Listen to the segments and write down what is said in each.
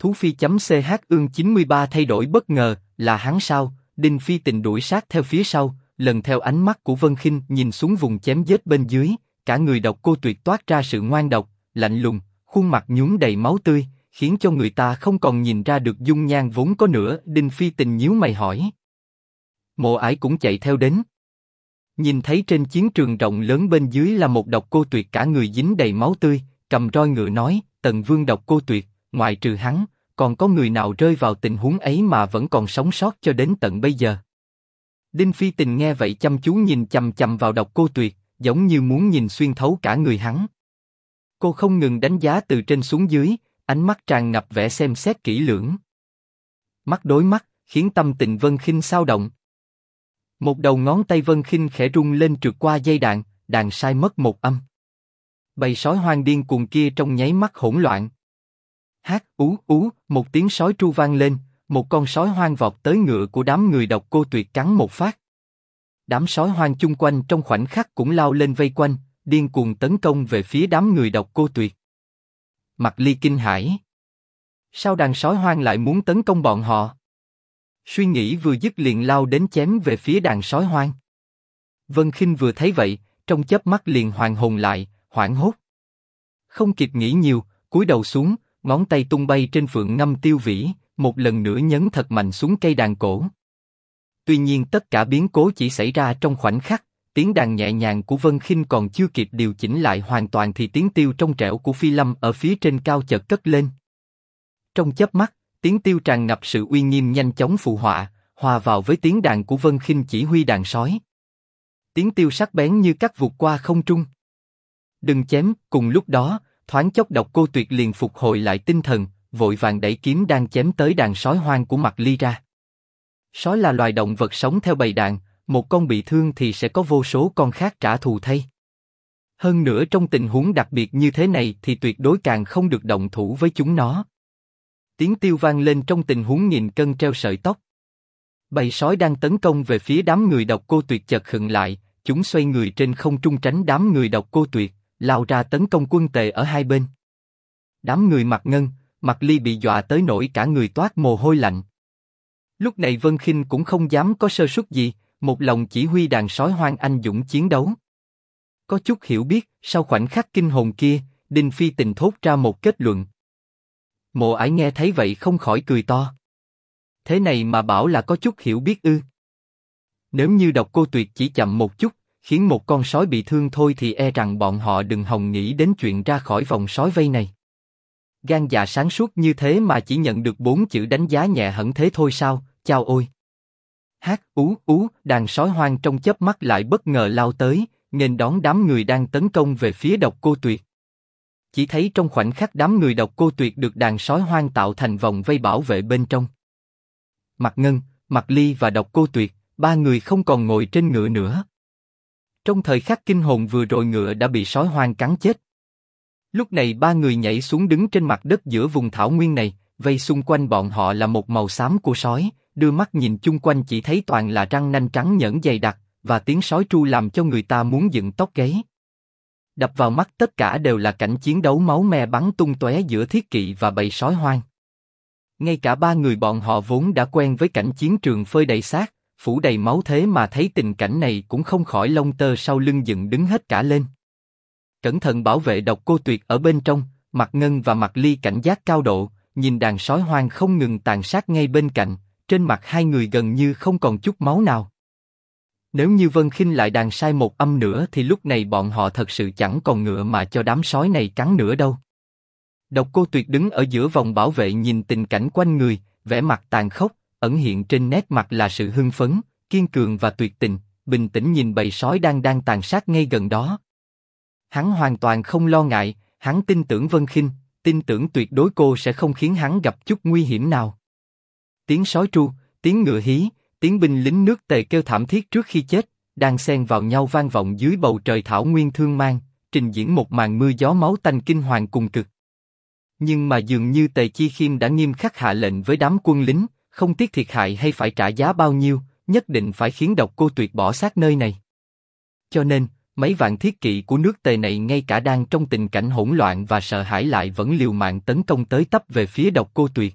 Thú Phi.ch ương 93 thay đổi bất ngờ, là hắn sao? Đinh Phi Tình đuổi sát theo phía sau, lần theo ánh mắt của Vân Khinh nhìn xuống vùng chém giết bên dưới, cả người Độc Cô Tuyệt toát ra sự ngoan độc, lạnh lùng, khuôn mặt nhuốm đầy máu tươi, khiến cho người ta không còn nhìn ra được dung nhan vốn có nữa. Đinh Phi Tình nhíu mày hỏi. Mộ Ải cũng chạy theo đến. Nhìn thấy trên chiến trường rộng lớn bên dưới là một Độc Cô Tuyệt cả người dính đầy máu tươi, cầm roi ngựa nói, Tần Vương Độc Cô Tuyệt, ngoại trừ hắn, còn có người nào rơi vào tình huống ấy mà vẫn còn sống sót cho đến tận bây giờ? Đinh Phi Tình nghe vậy chăm chú nhìn chằm chằm vào Độc Cô Tuyệt, giống như muốn nhìn xuyên thấu cả người hắn. Cô không ngừng đánh giá từ trên xuống dưới, ánh mắt tràn ngập vẻ xem xét kỹ lưỡng. Mắt đối mắt, khiến tâm tình Vân Khinh xao động. Một đầu ngón tay Vân Khinh khẽ rung lên trượt qua dây đàn, đàn sai mất một âm. Bầy sói hoang điên cuồng kia trong nháy mắt hỗn loạn. Hát ú ú, một tiếng sói tru vang lên, một con sói hoang vọt tới ngựa của đám người Độc Cô Tuyệt cắn một phát. Đám sói hoang chung quanh trong khoảnh khắc cũng lao lên vây quanh, điên cuồng tấn công về phía đám người Độc Cô Tuyệt. Mạc Ly kinh hãi. Sao đàn sói hoang lại muốn tấn công bọn họ? Suy nghĩ vừa dứt liền lao đến chém về phía đàn sói hoang. Vân Khinh vừa thấy vậy, trong chớp mắt liền hoàn hồn lại, hoảng hốt. Không kịp nghĩ nhiều, cúi đầu xuống, ngón tay tung bay trên phượng ngâm tiêu vĩ, một lần nữa nhấn thật mạnh xuống cây đàn cổ. Tuy nhiên tất cả biến cố chỉ xảy ra trong khoảnh khắc, tiếng đàn nhẹ nhàng của Vân Khinh còn chưa kịp điều chỉnh lại hoàn toàn thì tiếng tiêu trong trẻo của Phi Lâm ở phía trên cao chợt cất lên. Trong chớp mắt, tiếng tiêu tràn ngập sự uy nghiêm nhanh chóng phụ họa, hòa vào với tiếng đàn của Vân Khinh chỉ huy đàn sói. Tiếng tiêu sắc bén như cắt vụt qua không trung. Đừng chém! Cùng lúc đó, thoáng chốc Độc Cô Tuyệt liền phục hồi lại tinh thần, vội vàng đẩy kiếm đang chém tới đàn sói hoang của Mạc Ly ra. Sói là loài động vật sống theo bầy đàn, một con bị thương thì sẽ có vô số con khác trả thù thay. Hơn nữa trong tình huống đặc biệt như thế này thì tuyệt đối càng không được động thủ với chúng nó. Tiếng tiêu vang lên trong tình huống nghìn cân treo sợi tóc. Bầy sói đang tấn công về phía đám người Độc Cô Tuyệt chợt khựng lại, chúng xoay người trên không trung tránh đám người Độc Cô Tuyệt, lao ra tấn công quân tề ở hai bên. Đám người Mạc Ngân, Mạc Ly bị dọa tới nỗi cả người toát mồ hôi lạnh. Lúc này Vân Khinh cũng không dám có sơ suất gì, một lòng chỉ huy đàn sói hoang anh dũng chiến đấu. Có chút hiểu biết, sau khoảnh khắc kinh hồn kia, Đinh Phi Tình thốt ra một kết luận. Mộ Ải nghe thấy vậy không khỏi cười to. Thế này mà bảo là có chút hiểu biết ư? Nếu như Độc Cô Tuyệt chỉ chậm một chút, khiến một con sói bị thương thôi thì e rằng bọn họ đừng hòng nghĩ đến chuyện ra khỏi vòng sói vây này. Gan dạ sáng suốt như thế mà chỉ nhận được 4 chữ đánh giá nhẹ hẳn thế thôi sao? Chao ôi! Hát ú ú, đàn sói hoang trong chớp mắt lại bất ngờ lao tới, nghênh đón đám người đang tấn công về phía Độc Cô Tuyệt. Chỉ thấy trong khoảnh khắc đám người Độc Cô Tuyệt được đàn sói hoang tạo thành vòng vây bảo vệ bên trong. Mạc Ngân, Mạc Ly và Độc Cô Tuyệt, ba người không còn ngồi trên ngựa nữa. Trong thời khắc kinh hồn vừa rồi ngựa đã bị sói hoang cắn chết. Lúc này ba người nhảy xuống đứng trên mặt đất giữa vùng thảo nguyên này, vây xung quanh bọn họ là một màu xám của sói, đưa mắt nhìn chung quanh chỉ thấy toàn là răng nanh trắng nhởn dày đặc, và tiếng sói tru làm cho người ta muốn dựng tóc gáy. Đập vào mắt tất cả đều là cảnh chiến đấu máu me bắn tung tóe giữa thiết kỵ và bầy sói hoang. Ngay cả ba người bọn họ vốn đã quen với cảnh chiến trường phơi đầy xác, phủ đầy máu thế mà thấy tình cảnh này cũng không khỏi lông tơ sau lưng dựng đứng hết cả lên. Cẩn thận bảo vệ Độc Cô Tuyệt ở bên trong, Mạc Ngân và Mạc Ly cảnh giác cao độ, nhìn đàn sói hoang không ngừng tàn sát ngay bên cạnh, trên mặt hai người gần như không còn chút máu nào. Nếu như Vân Khinh lại đàn sai một âm nữa thì lúc này bọn họ thật sự chẳng còn ngựa mà cho đám sói này cắn nữa đâu. Độc Cô Tuyệt đứng ở giữa vòng bảo vệ nhìn tình cảnh quanh người, vẻ mặt tàn khốc, ẩn hiện trên nét mặt là sự hưng phấn, kiên cường và tuyệt tình, bình tĩnh nhìn bầy sói đang tàn sát ngay gần đó. Hắn hoàn toàn không lo ngại, hắn tin tưởng Vân Khinh, tin tưởng tuyệt đối cô sẽ không khiến hắn gặp chút nguy hiểm nào. Tiếng sói tru, tiếng ngựa hí, tiếng binh lính nước Tề kêu thảm thiết trước khi chết, đang xen vào nhau vang vọng dưới bầu trời thảo nguyên thương mang, trình diễn một màn mưa gió máu tanh kinh hoàng cùng cực. Nhưng mà dường như Tề Chi Khiêm đã nghiêm khắc hạ lệnh với đám quân lính, không tiếc thiệt hại hay phải trả giá bao nhiêu, nhất định phải khiến Độc Cô Tuyệt bỏ xác nơi này. Cho nên, mấy vạn thiết kỵ của nước Tề này ngay cả đang trong tình cảnh hỗn loạn và sợ hãi lại vẫn liều mạng tấn công tới tấp về phía Độc Cô Tuyệt.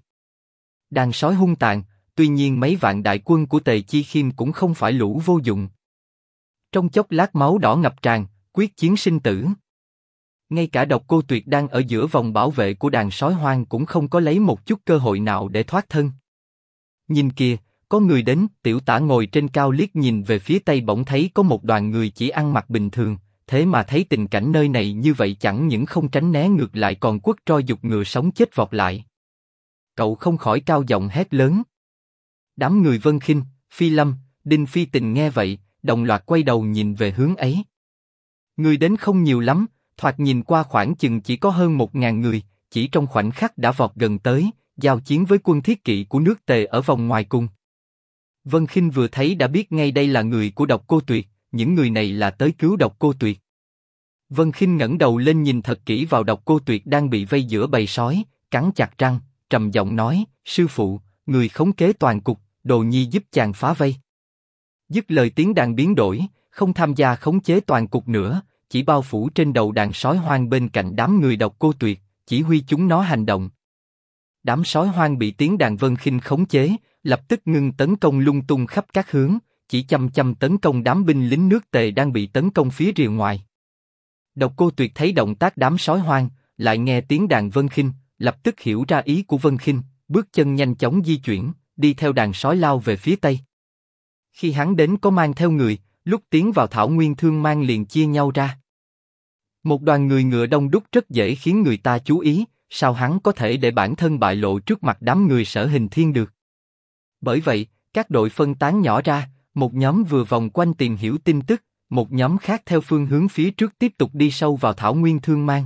Đàn sói hung tàn, tuy nhiên mấy vạn đại quân của Tề Chi Khiêm cũng không phải lũ vô dụng. Trong chốc lát máu đỏ ngập tràn, quyết chiến sinh tử. Ngay cả Độc Cô Tuyệt đang ở giữa vòng bảo vệ của đàn sói hoang cũng không có lấy một chút cơ hội nào để thoát thân. Nhìn kìa, có người đến, Tiểu Tả ngồi trên cao liếc nhìn về phía tây bỗng thấy có một đoàn người chỉ ăn mặc bình thường, thế mà thấy tình cảnh nơi này như vậy chẳng những không tránh né ngược lại còn quất roi giục ngựa sống chết vọt lại. Cậu không khỏi cao giọng hét lớn. Đám người Vân Khinh, Phi Lâm, Đinh Phi Tình nghe vậy, đồng loạt quay đầu nhìn về hướng ấy. Người đến không nhiều lắm, thoạt nhìn qua khoảng chừng chỉ có hơn 1000 người, chỉ trong khoảnh khắc đã vọt gần tới, giao chiến với quân thiết kỵ của nước Tề ở vòng ngoài cùng. Vân Khinh vừa thấy đã biết ngay đây là người của Độc Cô Tuyệt, những người này là tới cứu Độc Cô Tuyệt. Vân Khinh ngẩng đầu lên nhìn thật kỹ vào Độc Cô Tuyệt đang bị vây giữa bầy sói, cắn chặt răng, trầm giọng nói: sư phụ, người khống kế toàn cục, đồ nhi giúp chàng phá vây. Dứt lời tiếng đàn biến đổi, không tham gia khống chế toàn cục nữa, chỉ bao phủ trên đầu đàn sói hoang bên cạnh đám người Độc Cô Tuyệt, chỉ huy chúng nó hành động. Đám sói hoang bị tiếng đàn Vân Khinh khống chế, lập tức ngưng tấn công lung tung khắp các hướng, chỉ chăm chăm tấn công đám binh lính nước Tề đang bị tấn công phía rìa ngoài. Độc Cô Tuyệt thấy động tác đám sói hoang, lại nghe tiếng đàn Vân Khinh, lập tức hiểu ra ý của Vân Khinh, bước chân nhanh chóng di chuyển, đi theo đàn sói lao về phía tây. Khi hắn đến có mang theo người, lúc tiến vào thảo nguyên thương mang liền chia nhau ra. Một đoàn người ngựa đông đúc rất dễ khiến người ta chú ý, sao hắn có thể để bản thân bại lộ trước mặt đám người Sở Hình Thiên được? Bởi vậy, các đội phân tán nhỏ ra, một nhóm vừa vòng quanh tìm hiểu tin tức, một nhóm khác theo phương hướng phía trước tiếp tục đi sâu vào thảo nguyên thương mang.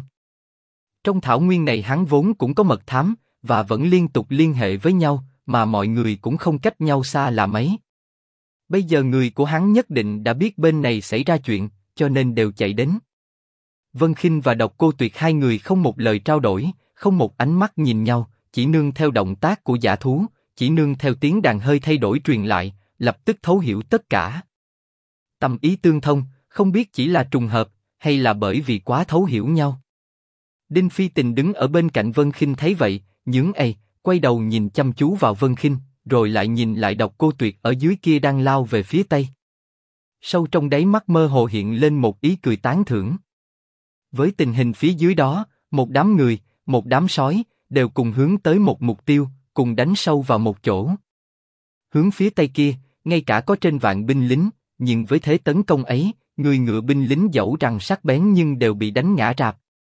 Trong thảo nguyên này hắn vốn cũng có mật thám, và vẫn liên tục liên hệ với nhau, mà mọi người cũng không cách nhau xa là mấy. Bây giờ người của hắn nhất định đã biết bên này xảy ra chuyện, cho nên đều chạy đến. Vân Khinh và Độc Cô Tuyệt hai người không một lời trao đổi, không một ánh mắt nhìn nhau, chỉ nương theo động tác của dã thú, chỉ nương theo tiếng đàn hơi thay đổi truyền lại, lập tức thấu hiểu tất cả. Tâm ý tương thông, không biết chỉ là trùng hợp, hay là bởi vì quá thấu hiểu nhau. Đinh Phi Tình đứng ở bên cạnh Vân Khinh thấy vậy, nhướng ây, quay đầu nhìn chăm chú vào Vân Khinh, rồi lại nhìn lại Độc Cô Tuyệt ở dưới kia đang lao về phía tây. Sâu trong đáy mắt mơ hồ hiện lên một ý cười tán thưởng. Với tình hình phía dưới đó, một đám người, một đám sói, đều cùng hướng tới một mục tiêu, cùng đánh sâu vào một chỗ. Hướng phía tây kia, ngay cả có trên vạn binh lính, nhưng với thế tấn công ấy, người ngựa binh lính dẫu rằng sắc bén nhưng đều bị đánh ngã rạp.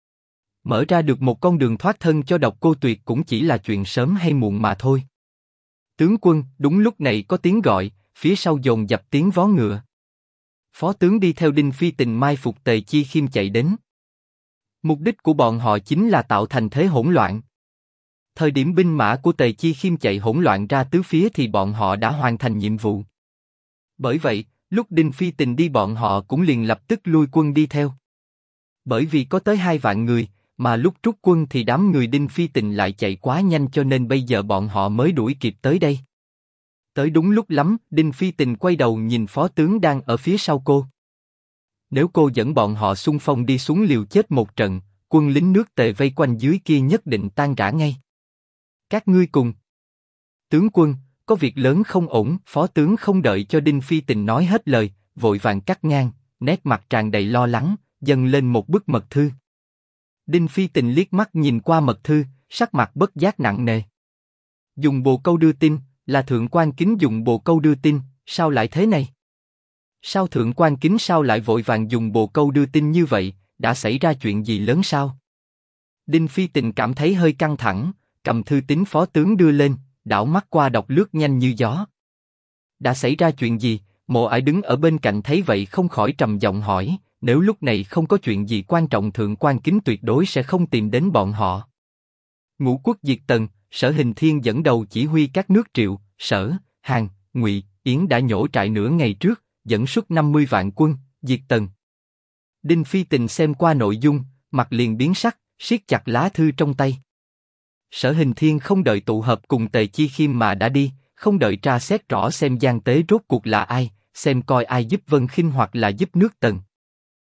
Mở ra được một con đường thoát thân cho Độc Cô Tuyệt cũng chỉ là chuyện sớm hay muộn mà thôi. Tướng quân, đúng lúc này có tiếng gọi, phía sau dồn dập tiếng vó ngựa. Phó tướng đi theo Đinh Phi Tình mai phục Tề Chi Khiêm chạy đến. Mục đích của bọn họ chính là tạo thành thế hỗn loạn. Thời điểm binh mã của Tề Chi Khiêm chạy hỗn loạn ra tứ phía thì bọn họ đã hoàn thành nhiệm vụ. Bởi vậy, lúc Đinh Phi Tình đi bọn họ cũng liền lập tức lui quân đi theo. Bởi vì có tới 2 vạn người, mà lúc rút quân thì đám người Đinh Phi Tình lại chạy quá nhanh cho nên bây giờ bọn họ mới đuổi kịp tới đây. Tới đúng lúc lắm, Đinh Phi Tình quay đầu nhìn phó tướng đang ở phía sau cô. Nếu cô dẫn bọn họ xung phong đi xuống liều chết một trận, quân lính nước Tề vây quanh dưới kia nhất định tan rã ngay. Các ngươi cùng. Tướng quân, có việc lớn không ổn. Phó tướng không đợi cho Đinh Phi Tình nói hết lời, vội vàng cắt ngang, nét mặt tràn đầy lo lắng, dâng lên một bức mật thư. Đinh Phi Tình liếc mắt nhìn qua mật thư, sắc mặt bất giác nặng nề. Dùng bồ câu đưa tin, là Thượng Quan Kính dùng bồ câu đưa tin, sao lại thế này? Sao Thượng Quan Kính sao lại vội vàng dùng bồ câu đưa tin như vậy, đã xảy ra chuyện gì lớn sao? Đinh Phi Tình cảm thấy hơi căng thẳng, cầm thư tín phó tướng đưa lên, đảo mắt qua đọc lướt nhanh như gió. Đã xảy ra chuyện gì? Mộ Ải đứng ở bên cạnh thấy vậy không khỏi trầm giọng hỏi, nếu lúc này không có chuyện gì quan trọng Thượng Quan Kính tuyệt đối sẽ không tìm đến bọn họ. Ngũ quốc diệt Tần, Sở Hình Thiên dẫn đầu chỉ huy các nước Triệu, Sở, Hàn, Ngụy, Yến đã nhổ trại nửa ngày trước, dẫn suất 50 vạn quân, diệt Tần. Đinh Phi Tình xem qua nội dung, mặt liền biến sắc, siết chặt lá thư trong tay. Sở Hình Thiên không đợi tụ hợp cùng Tề Chi Khiêm mà đã đi, không đợi tra xét rõ xem gian tế rốt cuộc là ai, xem coi ai giúp Vân Khinh hoặc là giúp nước Tần.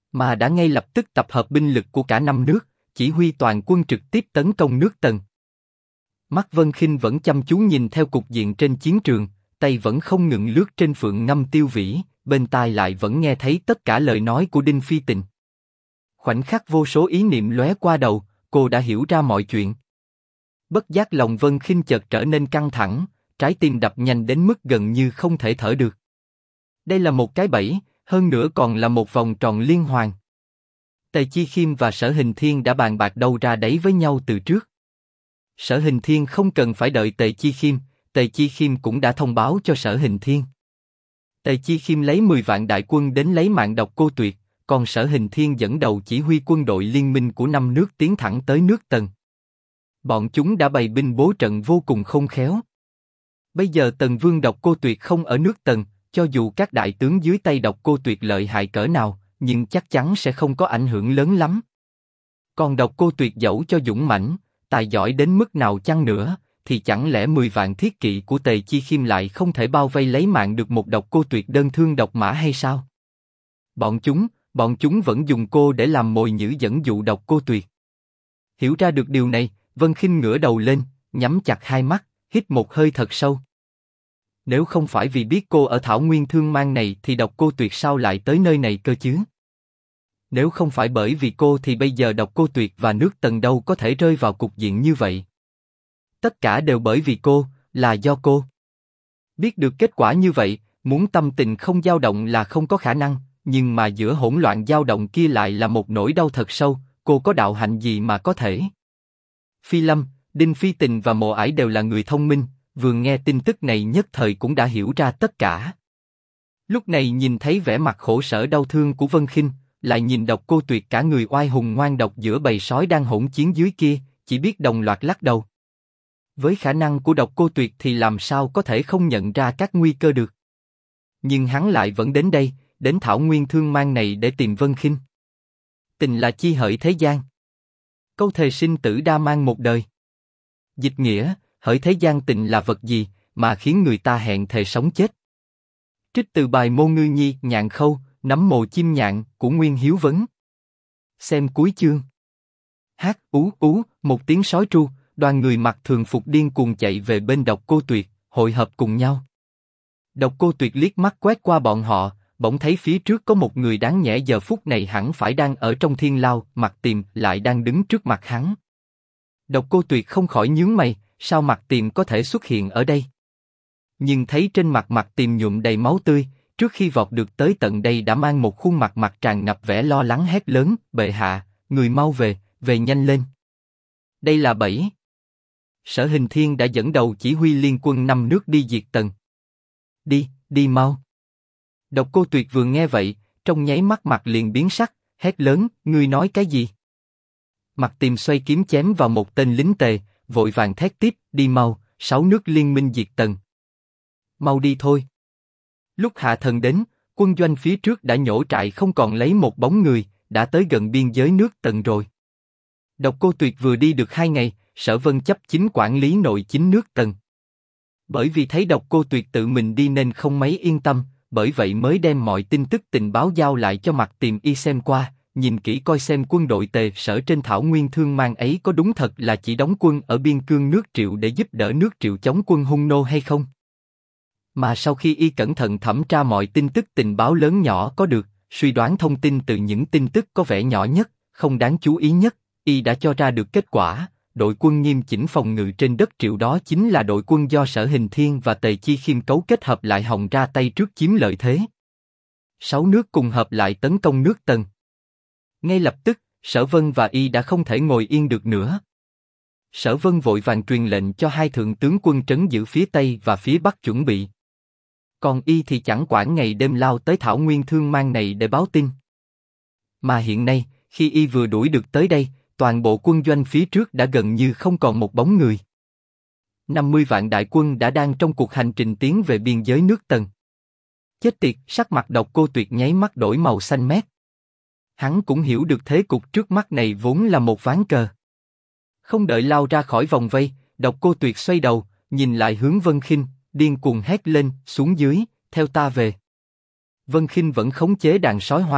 mà đã ngay lập tức tập hợp binh lực của cả năm nước, chỉ huy toàn quân trực tiếp tấn công nước Tần. Mắt Vân Khinh vẫn chăm chú nhìn theo cục diện trên chiến trường, tay vẫn không ngừng lướt trên phượng ngâm tiêu vĩ, bên tai lại vẫn nghe thấy tất cả lời nói của Đinh Phi Tình. Khoảnh khắc vô số ý niệm lóe qua đầu, cô đã hiểu ra mọi chuyện. Bất giác lòng Vân Khinh chợt trở nên căng thẳng, trái tim đập nhanh đến mức gần như không thể thở được. Đây là một cái bẫy, hơn nữa còn là một vòng tròn liên hoàn. Tề Chi Khiêm và Sở Hình Thiên đã bàn bạc đâu ra đấy với nhau từ trước. Sở Hình Thiên không cần phải đợi Tề Chi Khiêm, Tề Chi Khiêm cũng đã thông báo cho Sở Hình Thiên. Tề Chi Khiêm lấy 10 vạn đại quân đến lấy mạng Độc Cô Tuyệt, còn Sở Hình Thiên dẫn đầu chỉ huy quân đội liên minh của 5 nước tiến thẳng tới nước Tần. Bọn chúng đã bày binh bố trận vô cùng khôn khéo. Bây giờ Tần Vương Độc Cô Tuyệt không ở nước Tần, cho dù các đại tướng dưới tay Độc Cô Tuyệt lợi hại cỡ nào, nhưng chắc chắn sẽ không có ảnh hưởng lớn lắm. Còn Độc Cô Tuyệt dẫu cho dũng mãnh, tài giỏi đến mức nào chăng nữa, thì chẳng lẽ 10 vạn thiết kỵ của Tề Chi Khiêm lại không thể bao vây lấy mạng được một Độc Cô Tuyệt đơn thương độc mã hay sao? Bọn chúng vẫn dùng cô để làm mồi nhử dẫn dụ Độc Cô Tuyệt. Hiểu ra được điều này, Vân Khinh ngửa đầu lên, nhắm chặt hai mắt, hít một hơi thật sâu. Nếu không phải vì biết cô ở Thảo Nguyên Thương Mang này thì Độc Cô Tuyệt sao lại tới nơi này cơ chứ? Nếu không phải bởi vì cô thì bây giờ Độc Cô Tuyệt và nước Tần đâu có thể rơi vào cục diện như vậy. Tất cả đều bởi vì cô, là do cô. Biết được kết quả như vậy, muốn tâm tình không dao động là không có khả năng, nhưng mà giữa hỗn loạn dao động kia lại là một nỗi đau thật sâu, cô có đạo hạnh gì mà có thể? Phi Lâm, Đinh Phi Tình và Mộ Ải đều là người thông minh, vừa nghe tin tức này nhất thời cũng đã hiểu ra tất cả. Lúc này nhìn thấy vẻ mặt khổ sở đau thương của Vân Khinh, lại nhìn Độc Cô Tuyệt cả người oai hùng ngoan độc giữa bầy sói đang hỗn chiến dưới kia, chỉ biết đồng loạt lắc đầu. Với khả năng của Độc Cô Tuyệt thì làm sao có thể không nhận ra các nguy cơ được. Nhưng hắn lại vẫn đến đây, đến Thảo Nguyên Thương Mang này để tìm Vân Khinh. Tình là chi hỡi thế gian. Câu thề sinh tử đa mang một đời. Dịch nghĩa, hỡi thế gian tình là vật gì mà khiến người ta hẹn thề sống chết. Trích từ bài Mô Ngư Nhi Nhạn Khâu, Nắm Mồ Chim Nhạn của Nguyên Hiếu Vấn. Xem cuối chương. Hát ú ú, một tiếng sói tru, đoàn người mặc thường phục điên cuồng chạy về bên Độc Cô Tuyệt, hội hợp cùng nhau. Độc Cô Tuyệt liếc mắt quét qua bọn họ, bỗng thấy phía trước có một người đáng nhẽ giờ phút này hẳn phải đang ở trong thiên lao, Mặc Tiềm lại đang đứng trước mặt hắn. Độc Cô Tuyệt không khỏi nhướng mày, sao Mặc Tiềm có thể xuất hiện ở đây? Nhưng thấy trên mặt Mặc Tiềm nhuộm đầy máu tươi, trước khi vọt được tới tận đây đã mang một khuôn mặt tràn ngập vẻ lo lắng hét lớn, bệ hạ, người mau về, về nhanh lên. Đây là bẫy. Sở Hình Thiên đã dẫn đầu chỉ huy liên quân 5 nước đi diệt Tần. Đi mau. Độc Cô Tuyệt vừa nghe vậy, trong nháy mắt mặt liền biến sắc, hét lớn, ngươi nói cái gì? Mặc Tiềm xoay kiếm chém vào một tên lính Tề, vội vàng thét tiếp, đi mau, 6 nước liên minh diệt Tần. Mau đi thôi. Lúc hạ thần đến, quân doanh phía trước đã nhổ trại không còn lấy một bóng người, đã tới gần biên giới nước Tần rồi. Độc Cô Tuyệt vừa đi được 2 ngày, Sở Vân chấp chính quản lý nội chính nước Tần. Bởi vì thấy Độc Cô Tuyệt tự mình đi nên không mấy yên tâm, bởi vậy mới đem mọi tin tức tình báo giao lại cho Mặc Tiềm y xem qua, nhìn kỹ coi xem quân đội Tề Sở trên Thảo Nguyên Thương Mang ấy có đúng thật là chỉ đóng quân ở biên cương nước Triệu để giúp đỡ nước Triệu chống quân Hung nô hay không. Mà sau khi y cẩn thận thẩm tra mọi tin tức tình báo lớn nhỏ có được, suy đoán thông tin từ những tin tức có vẻ nhỏ nhất, không đáng chú ý nhất, y đã cho ra được kết quả. Đội quân nghiêm chỉnh phòng ngự trên đất Triệu đó chính là đội quân do Sở Hình Thiên và Tề Chi Khiêm cấu kết hợp lại hòng ra tay trước chiếm lợi thế. 6 nước cùng hợp lại tấn công nước Tần. Ngay lập tức, Sở Vân và y đã không thể ngồi yên được nữa. Sở Vân vội vàng truyền lệnh cho 2 thượng tướng quân trấn giữ phía Tây và phía Bắc chuẩn bị. Còn y thì chẳng quản ngày đêm lao tới Thảo Nguyên Thương Mang này để báo tin. Mà hiện nay, khi y vừa đuổi được tới đây, toàn bộ quân doanh phía trước đã gần như không còn một bóng người. 50 vạn đại quân đã đang trong cuộc hành trình tiến về biên giới nước Tần. Chết tiệt, sắc mặt Độc Cô Tuyệt nháy mắt đổi màu xanh mét. Hắn cũng hiểu được thế cục trước mắt này vốn là một ván cờ. Không đợi lao ra khỏi vòng vây, Độc Cô Tuyệt xoay đầu, nhìn lại hướng Vân Khinh, điên cuồng hét lên, xuống dưới, theo ta về. Vân Khinh vẫn khống chế đàn sói hoang,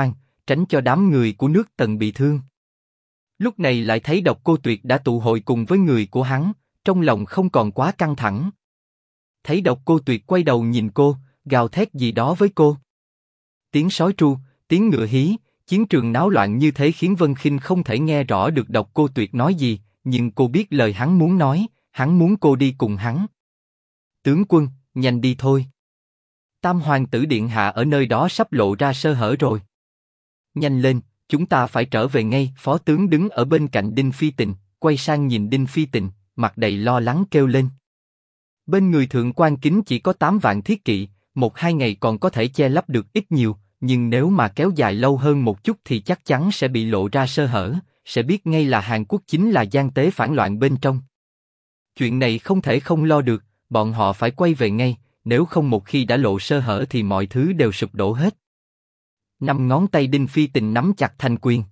tránh cho đám người của nước Tần bị thương. Lúc này lại thấy Độc Cô Tuyệt đã tụ hội cùng với người của hắn, trong lòng không còn quá căng thẳng. Thấy Độc Cô Tuyệt quay đầu nhìn cô, gào thét gì đó với cô. Tiếng sói tru, tiếng ngựa hí, chiến trường náo loạn như thế khiến Vân Khinh không thể nghe rõ được Độc Cô Tuyệt nói gì, nhưng cô biết lời hắn muốn nói, hắn muốn cô đi cùng hắn. Tướng quân, nhanh đi thôi. Tam hoàng tử điện hạ ở nơi đó sắp lộ ra sơ hở rồi. Nhanh lên, chúng ta phải trở về ngay. Phó tướng đứng ở bên cạnh Đinh Phi Tịnh, quay sang nhìn Đinh Phi Tịnh, mặt đầy lo lắng kêu lên. Bên người thượng quan Kính chỉ có 8 vạn thiết kỵ, 1-2 ngày còn có thể che lấp được ít nhiều, nhưng nếu mà kéo dài lâu hơn một chút thì chắc chắn sẽ bị lộ ra sơ hở, sẽ biết ngay là Hàn Quốc chính là gian tế phản loạn bên trong. Chuyện này không thể không lo được, bọn họ phải quay về ngay, nếu không một khi đã lộ sơ hở thì mọi thứ đều sụp đổ hết. 5 ngón tay Đinh Phi Tịnh nắm chặt thanh quyền.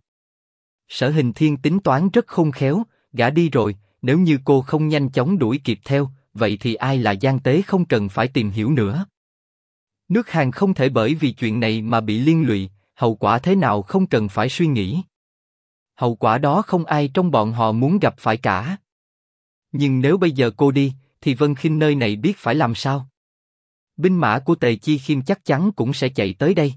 Sở Hình Thiên tính toán rất khôn khéo, gã đi rồi, nếu như cô không nhanh chóng đuổi kịp theo, vậy thì ai là gian tế không cần phải tìm hiểu nữa. Nước Hàn không thể bởi vì chuyện này mà bị liên lụy, hậu quả thế nào không cần phải suy nghĩ. Hậu quả đó không ai trong bọn họ muốn gặp phải cả. Nhưng nếu bây giờ cô đi, thì Vân Khinh nơi này biết phải làm sao. Binh mã của Tề Chi Khiêm chắc chắn cũng sẽ chạy tới đây.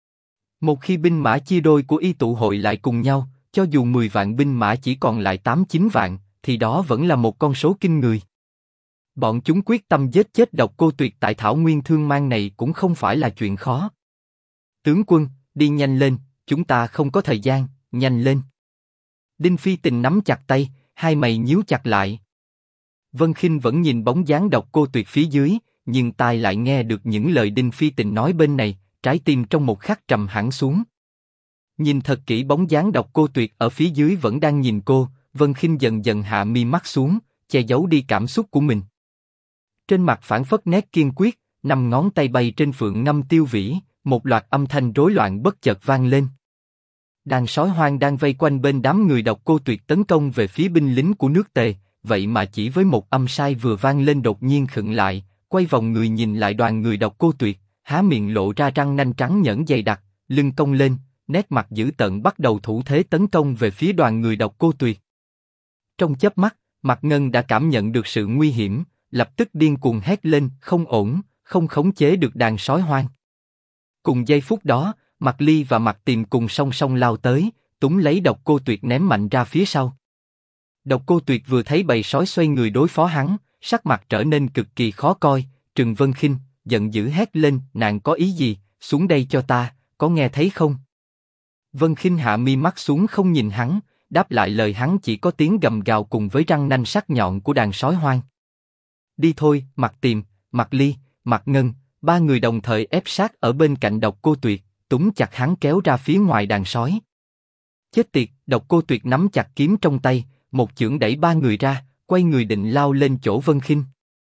Một khi binh mã chia đôi của y tụ hội lại cùng nhau, cho dù 10 vạn binh mã chỉ còn lại 8-9 vạn, thì đó vẫn là một con số kinh người. Bọn chúng quyết tâm giết chết Độc Cô Tuyệt tại Thảo Nguyên Thương Mang này cũng không phải là chuyện khó. Tướng quân, đi nhanh lên, chúng ta không có thời gian, nhanh lên. Đinh Phi Tịnh nắm chặt tay, hai mày nhíu chặt lại. Vân Khinh vẫn nhìn bóng dáng Độc Cô Tuyệt phía dưới, nhưng tai lại nghe được những lời Đinh Phi Tịnh nói bên này, trái tim trong một khắc trầm hẳn xuống. Nhìn thật kỹ bóng dáng Độc Cô Tuyệt ở phía dưới vẫn đang nhìn cô, Vân Khinh dần dần hạ mi mắt xuống, che giấu đi cảm xúc của mình. Trên mặt phảng phất nét kiên quyết, 5 ngón tay bay trên phượng ngâm tiêu vĩ, một loạt âm thanh rối loạn bất chợt vang lên. Đàn sói hoang đang vây quanh bên đám người Độc Cô Tuyệt tấn công về phía binh lính của nước Tề, vậy mà chỉ với một âm sai vừa vang lên đột nhiên khựng lại, quay vòng người nhìn lại đoàn người Độc Cô Tuyệt, há miệng lộ ra răng nanh trắng nhẫn dày đặc, lưng cong lên, nét mặt dữ tợn bắt đầu thủ thế tấn công về phía đoàn người Độc Cô Tuyệt. Trong chớp mắt, Mạc Ngân đã cảm nhận được sự nguy hiểm, lập tức điên cuồng hét lên, không ổn, không khống chế được đàn sói hoang. Cùng giây phút đó, Mạc Ly và Mạc Tiềm cùng song song lao tới, túm lấy Độc Cô Tuyệt ném mạnh ra phía sau. Độc Cô Tuyệt vừa thấy bầy sói xoay người đối phó hắn, sắc mặt trở nên cực kỳ khó coi, trừng Vân Khinh, giận dữ hét lên, nàng có ý gì, xuống đây cho ta, có nghe thấy không? Vân Khinh hạ mi mắt xuống không nhìn hắn, đáp lại lời hắn chỉ có tiếng gầm gào cùng với răng nanh sắc nhọn của đàn sói hoang. Đi thôi, Mạc Tiềm, Mạc Ly, Mạc Ngân, ba người đồng thời ép sát ở bên cạnh Độc Cô Tuyệt, túm chặt hắn kéo ra phía ngoài đàn sói. Chết tiệt, Độc Cô Tuyệt nắm chặt kiếm trong tay, một chưởng đẩy ba người ra, quay người định lao lên chỗ Vân Khinh.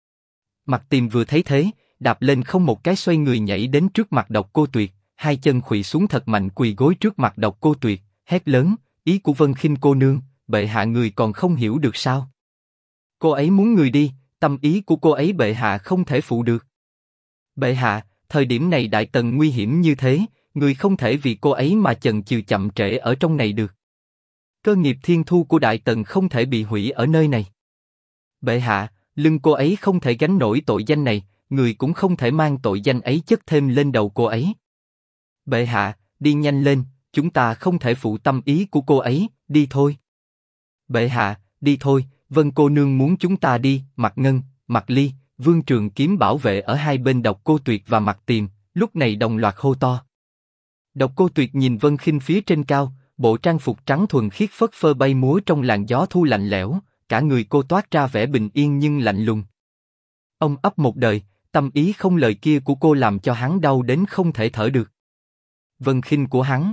Mạc Tiềm vừa thấy thế, đạp lên không một cái xoay người nhảy đến trước mặt Độc Cô Tuyệt, hai chân khuỵu xuống thật mạnh quỳ gối trước mặt Độc Cô Tuyệt, hét lớn, ý của Vân Khinh cô nương, bệ hạ người còn không hiểu được sao? Cô ấy muốn người đi, tâm ý của cô ấy bệ hạ không thể phụ được. Bệ hạ, thời điểm này Đại Tần nguy hiểm như thế, người không thể vì cô ấy mà chần chừ chậm trễ ở trong này được. Cơ nghiệp thiên thu của Đại Tần không thể bị hủy ở nơi này. Bệ hạ, lưng cô ấy không thể gánh nổi tội danh này, người cũng không thể mang tội danh ấy chất thêm lên đầu cô ấy. Bệ hạ, đi nhanh lên, chúng ta không thể phụ tâm ý của cô ấy, đi thôi. Bệ hạ, đi thôi, Vân cô nương muốn chúng ta đi. Mạc Ngân, Mạc Ly, Vương Trường Kiếm bảo vệ ở hai bên Độc Cô Tuyệt và Mạc Tiềm, lúc này đồng loạt hô to. Độc Cô Tuyệt nhìn Vân Khinh phía trên cao, bộ trang phục trắng thuần khiết phất phơ bay múa trong làn gió thu lạnh lẽo, cả người cô toát ra vẻ bình yên nhưng lạnh lùng. Ông ấp một đời, tâm ý không lời kia của cô làm cho hắn đau đến không thể thở được. Vân Khinh của hắn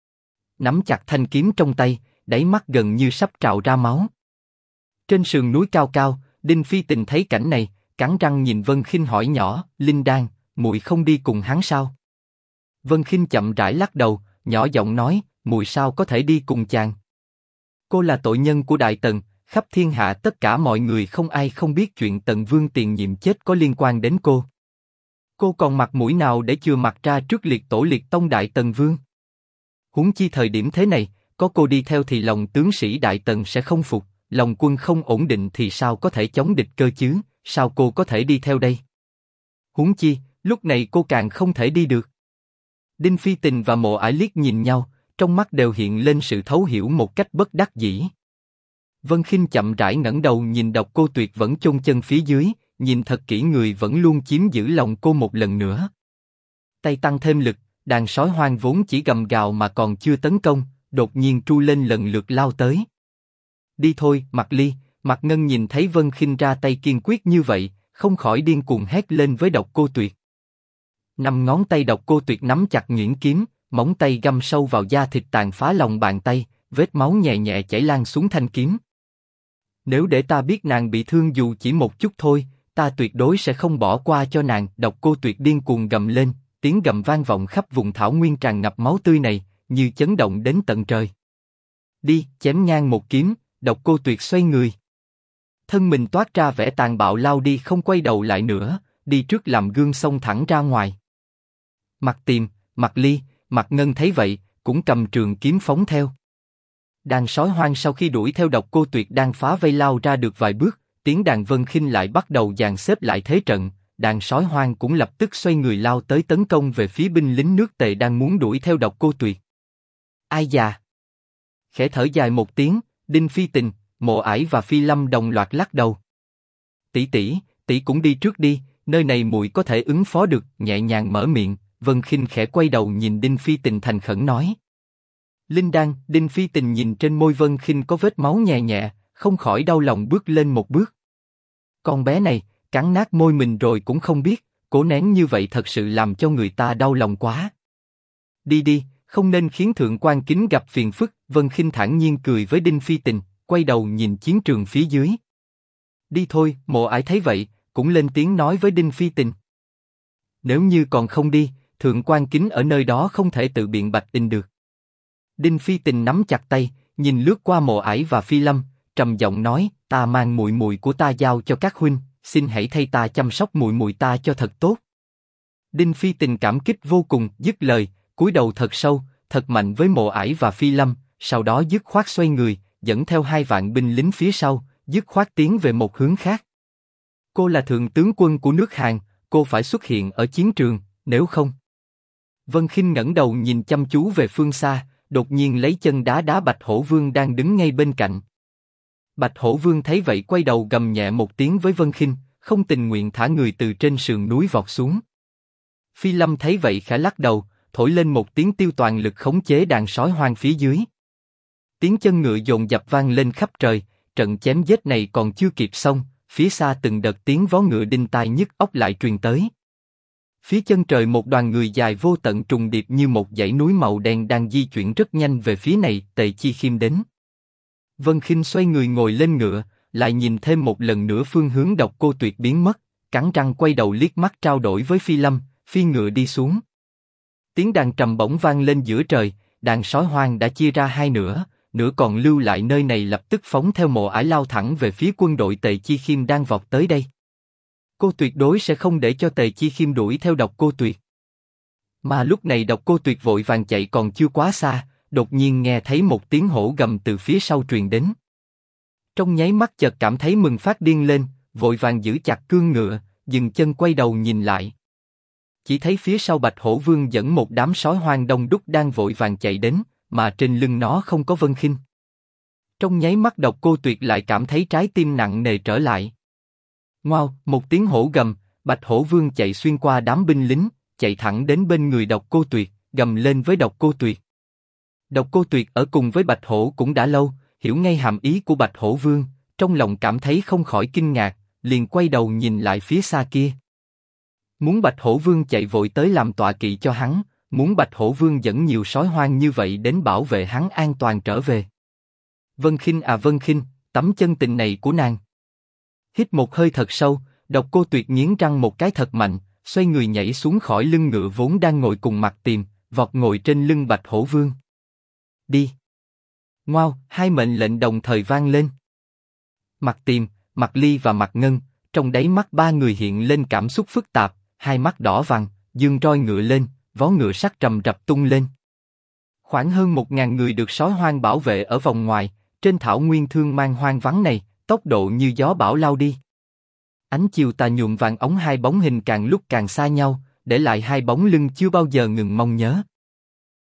nắm chặt thanh kiếm trong tay, đáy mắt gần như sắp trào ra máu. Trên sườn núi cao cao, Đinh Phi Tịnh thấy cảnh này, cắn răng nhìn Vân Khinh hỏi nhỏ, Linh Đan, muội không đi cùng hắn sao? Vân Khinh chậm rãi lắc đầu, nhỏ giọng nói, muội sao có thể đi cùng chàng? Cô là tội nhân của Đại Tần, khắp thiên hạ tất cả mọi người không ai không biết chuyện Tần Vương tiền nhiệm chết có liên quan đến cô. Cô còn mặt mũi nào để chừa mặt ra trước liệt tổ liệt tông Đại Tần Vương? Huống chi thời điểm thế này, có cô đi theo thì lòng tướng sĩ Đại Tần sẽ không phục, lòng quân không ổn định thì sao có thể chống địch cơ chứ, sao cô có thể đi theo đây? Huống chi, lúc này cô càng không thể đi được. Đinh Phi Tình và Mộ Ải liếc nhìn nhau, trong mắt đều hiện lên sự thấu hiểu một cách bất đắc dĩ. Vân Khinh chậm rãi ngẩng đầu nhìn Độc Cô Tuyệt vẫn chôn chân phía dưới, nhìn thật kỹ người vẫn luôn chiếm giữ lòng cô một lần nữa. Tay tăng thêm lực, đàn sói hoang vốn chỉ gầm gào mà còn chưa tấn công, đột nhiên tru lên lần lượt lao tới. Đi thôi, Mạc Ly. Mạc Ngân nhìn thấy Vân Khinh ra tay kiên quyết như vậy, không khỏi điên cuồng hét lên với Độc Cô Tuyệt. Năm ngón tay Độc Cô Tuyệt nắm chặt nhuyễn kiếm, móng tay găm sâu vào da thịt tàn phá lòng bàn tay, vết máu nhẹ nhẹ chảy lan xuống thanh kiếm. Nếu để ta biết nàng bị thương dù chỉ một chút thôi, ta tuyệt đối sẽ không bỏ qua cho nàng. Độc Cô Tuyệt điên cuồng gầm lên, tiếng gầm vang vọng khắp vùng thảo nguyên tràn ngập máu tươi này, như chấn động đến tận trời. Đi, chém ngang một kiếm. Độc Cô Tuyệt xoay người, thân mình toát ra vẻ tàn bạo lao đi không quay đầu lại nữa, đi trước làm gương xông thẳng ra ngoài. Mạc Tiềm, Mạc Ly, Mạc Ngân thấy vậy, cũng cầm trường kiếm phóng theo. Đàn sói hoang sau khi đuổi theo Độc Cô Tuyệt đang phá vây lao ra được vài bước, tiếng đàn Vân Khinh lại bắt đầu dàn xếp lại thế trận. Đàn sói hoang cũng lập tức xoay người lao tới tấn công về phía binh lính nước Tề đang muốn đuổi theo Độc Cô Tuyệt. Ai già! Khẽ thở dài một tiếng, Đinh Phi Tình, Mộ Ải và Phi Lâm đồng loạt lắc đầu. Tỷ cũng đi trước đi, nơi này muội có thể ứng phó được. Nhẹ nhàng mở miệng, Vân Khinh khẽ quay đầu nhìn Đinh Phi Tình thành khẩn nói. Linh đan. Đinh Phi Tình nhìn trên môi Vân Khinh có vết máu nhẹ nhẹ, không khỏi đau lòng bước lên một bước. Con bé này, cắn nát môi mình rồi cũng không biết, cố nén như vậy thật sự làm cho người ta đau lòng quá. Đi đi, không nên khiến thượng quan Kính gặp phiền phức. Vân Khinh thản nhiên cười với Đinh Phi Tình, quay đầu nhìn chiến trường phía dưới. Đi thôi. Mộ Ải thấy vậy, cũng lên tiếng nói với Đinh Phi Tình. Nếu như còn không đi, thượng quan Kính ở nơi đó không thể tự biện bạch in được. Đinh Phi Tình nắm chặt tay, nhìn lướt qua Mộ Ải và Phi Lâm, trầm giọng nói: Ta mang muội muội của ta giao cho các huynh, xin hãy thay ta chăm sóc muội muội ta cho thật tốt. Đinh Phi Tình cảm kích vô cùng, dứt lời, cúi đầu thật sâu, thật mạnh với Mộ Ải và Phi Lâm, sau đó dứt khoát xoay người, dẫn theo 2 vạn binh lính phía sau, dứt khoát tiến về một hướng khác. Cô là thượng tướng quân của nước Hàn, cô phải xuất hiện ở chiến trường, nếu không. Vân Khinh ngẩng đầu nhìn chăm chú về phương xa, đột nhiên lấy chân đá đá Bạch Hổ Vương đang đứng ngay bên cạnh. Bạch Hổ Vương thấy vậy quay đầu gầm nhẹ một tiếng với Vân Khinh, không tình nguyện thả người từ trên sườn núi vọt xuống. Phi Lâm thấy vậy khẽ lắc đầu, thổi lên một tiếng tiêu toàn lực khống chế đàn sói hoang phía dưới. Tiếng chân ngựa dồn dập vang lên khắp trời, trận chém giết này còn chưa kịp xong, phía xa từng đợt tiếng vó ngựa đinh tai nhức óc lại truyền tới. Phía chân trời một đoàn người dài vô tận trùng điệp như một dãy núi màu đen đang di chuyển rất nhanh về phía này. Tề Chi Khiêm đến. Vân Khinh xoay người ngồi lên ngựa, lại nhìn thêm một lần nữa phương hướng Độc Cô Tuyệt biến mất, cắn răng quay đầu liếc mắt trao đổi với Phi Lâm, phi ngựa đi xuống. Tiếng đàn trầm bổng vang lên giữa trời, đàn sói hoang đã chia ra hai nửa, nửa còn lưu lại nơi này lập tức phóng theo Mộ Ải lao thẳng về phía quân đội Tề Chi Khiêm đang vọt tới đây. Cô tuyệt đối sẽ không để cho Tề Chi Khiêm đuổi theo Độc Cô Tuyệt. Mà lúc này Độc Cô Tuyệt vội vàng chạy còn chưa quá xa, đột nhiên nghe thấy một tiếng hổ gầm từ phía sau truyền đến. Trong nháy mắt chợt cảm thấy mừng phát điên lên, vội vàng giữ chặt cương ngựa, dừng chân quay đầu nhìn lại. Chỉ thấy phía sau Bạch Hổ Vương dẫn một đám sói hoang đông đúc đang vội vàng chạy đến, mà trên lưng nó không có Vân Khinh. Trong nháy mắt Độc Cô Tuyệt lại cảm thấy trái tim nặng nề trở lại. Ngoao, một tiếng hổ gầm, Bạch Hổ Vương chạy xuyên qua đám binh lính, chạy thẳng đến bên người Độc Cô Tuyệt, gầm lên với Độc Cô Tuyệt. Độc Cô Tuyệt ở cùng với Bạch Hổ cũng đã lâu, hiểu ngay hàm ý của Bạch Hổ Vương, trong lòng cảm thấy không khỏi kinh ngạc, liền quay đầu nhìn lại phía xa kia. Muốn Bạch Hổ Vương chạy vội tới làm tọa kỵ cho hắn, muốn Bạch Hổ Vương dẫn nhiều sói hoang như vậy đến bảo vệ hắn an toàn trở về. Vân Khinh à Vân Khinh, tấm chân tình này của nàng. Hít một hơi thật sâu, Độc Cô Tuyệt nghiến răng một cái thật mạnh, xoay người nhảy xuống khỏi lưng ngựa vốn đang ngồi cùng Mạc Tiềm, vọt ngồi trên lưng Bạch Hổ Vương. Đi. Ngoao, hai mệnh lệnh đồng thời vang lên. Mạc Tiềm, Mạc Ly và Mạc Ngân, trong đáy mắt ba người hiện lên cảm xúc phức tạp, hai mắt đỏ vàng, giương roi ngựa lên, vó ngựa sắt rầm rập tung lên. Khoảng hơn 1.000 người được sói hoang bảo vệ ở vòng ngoài, trên thảo nguyên thương mang hoang vắng này, tốc độ như gió bão lao đi. Ánh chiều tà nhuộm vàng óng hai bóng hình càng lúc càng xa nhau, để lại hai bóng lưng chưa bao giờ ngừng mong nhớ.